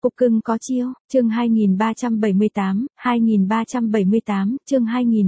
Cục cưng có chiêu, chương 2378, chương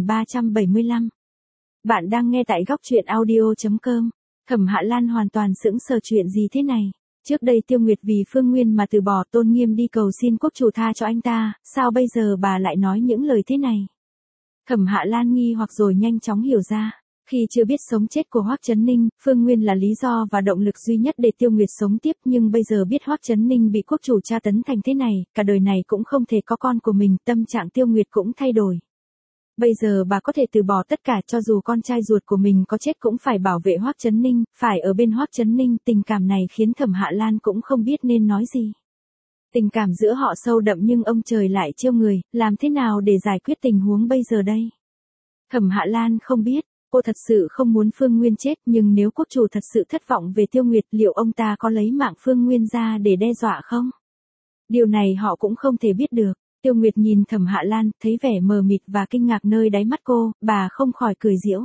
2375. Bạn đang nghe tại góc truyện audio.com. Thẩm Hạ Lan hoàn toàn sững sờ, chuyện gì thế này? Trước đây Tiêu Nguyệt vì Phương Nguyên mà từ bỏ tôn nghiêm đi cầu xin quốc chủ tha cho anh ta, sao bây giờ bà lại nói những lời thế này? Thẩm Hạ Lan nghi hoặc rồi nhanh chóng hiểu ra. Khi chưa biết sống chết của Hoắc Chấn Ninh, Phương Nguyên là lý do và động lực duy nhất để Tiêu Nguyệt sống tiếp, nhưng bây giờ biết Hoắc Chấn Ninh bị quốc chủ tra tấn thành thế này, cả đời này cũng không thể có con của mình, tâm trạng Tiêu Nguyệt cũng thay đổi. Bây giờ bà có thể từ bỏ tất cả, cho dù con trai ruột của mình có chết cũng phải bảo vệ Hoắc Chấn Ninh, phải ở bên Hoắc Chấn Ninh. Tình cảm này khiến Thẩm Hạ Lan cũng không biết nên nói gì. Tình cảm giữa họ sâu đậm nhưng ông trời lại trêu người, làm thế nào để giải quyết tình huống bây giờ đây? Thẩm Hạ Lan không biết. Cô thật sự không muốn Phương Nguyên chết, nhưng nếu quốc chủ thật sự thất vọng về Tiêu Nguyệt, liệu ông ta có lấy mạng Phương Nguyên ra để đe dọa không? Điều này họ cũng không thể biết được. Tiêu Nguyệt nhìn Thẩm Hạ Lan, thấy vẻ mờ mịt và kinh ngạc nơi đáy mắt cô, bà không khỏi cười giễu.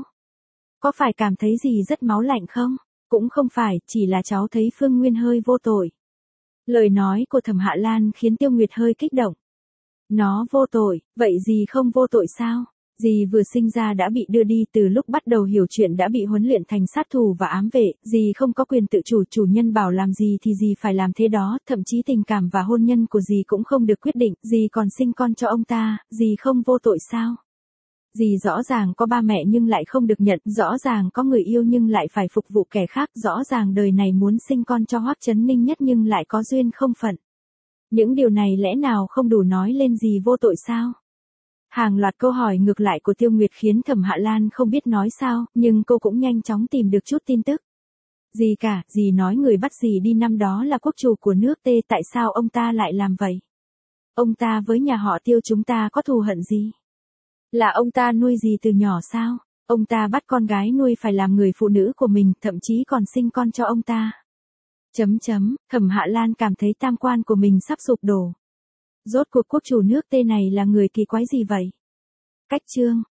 Có phải cảm thấy gì rất máu lạnh không? Cũng không phải, chỉ là cháu thấy Phương Nguyên hơi vô tội. Lời nói của Thẩm Hạ Lan khiến Tiêu Nguyệt hơi kích động. Nó vô tội, vậy dì không vô tội sao? Dì vừa sinh ra đã bị đưa đi, từ lúc bắt đầu hiểu chuyện đã bị huấn luyện thành sát thủ và ám vệ, dì không có quyền tự chủ, chủ nhân bảo làm gì thì dì phải làm thế đó, thậm chí tình cảm và hôn nhân của dì cũng không được quyết định, dì còn sinh con cho ông ta, dì không vô tội sao? Dì rõ ràng có ba mẹ nhưng lại không được nhận, rõ ràng có người yêu nhưng lại phải phục vụ kẻ khác, rõ ràng đời này muốn sinh con cho Hoắc Chấn Ninh nhất nhưng lại có duyên không phận. Những điều này lẽ nào không đủ nói lên dì vô tội sao? Hàng loạt câu hỏi ngược lại của Tiêu Nguyệt khiến Thẩm Hạ Lan không biết nói sao, nhưng cô cũng nhanh chóng tìm được chút tin tức. Gì cả, dì nói người bắt dì đi năm đó là quốc chủ của nước T, tại sao ông ta lại làm vậy? Ông ta với nhà họ Tiêu chúng ta có thù hận gì? Là ông ta nuôi dì từ nhỏ sao? Ông ta bắt con gái nuôi phải làm người phụ nữ của mình, thậm chí còn sinh con cho ông ta. Thẩm Hạ Lan cảm thấy tam quan của mình sắp sụp đổ. Rốt cuộc quốc chủ nước T này là người kỳ quái gì vậy? Cách chương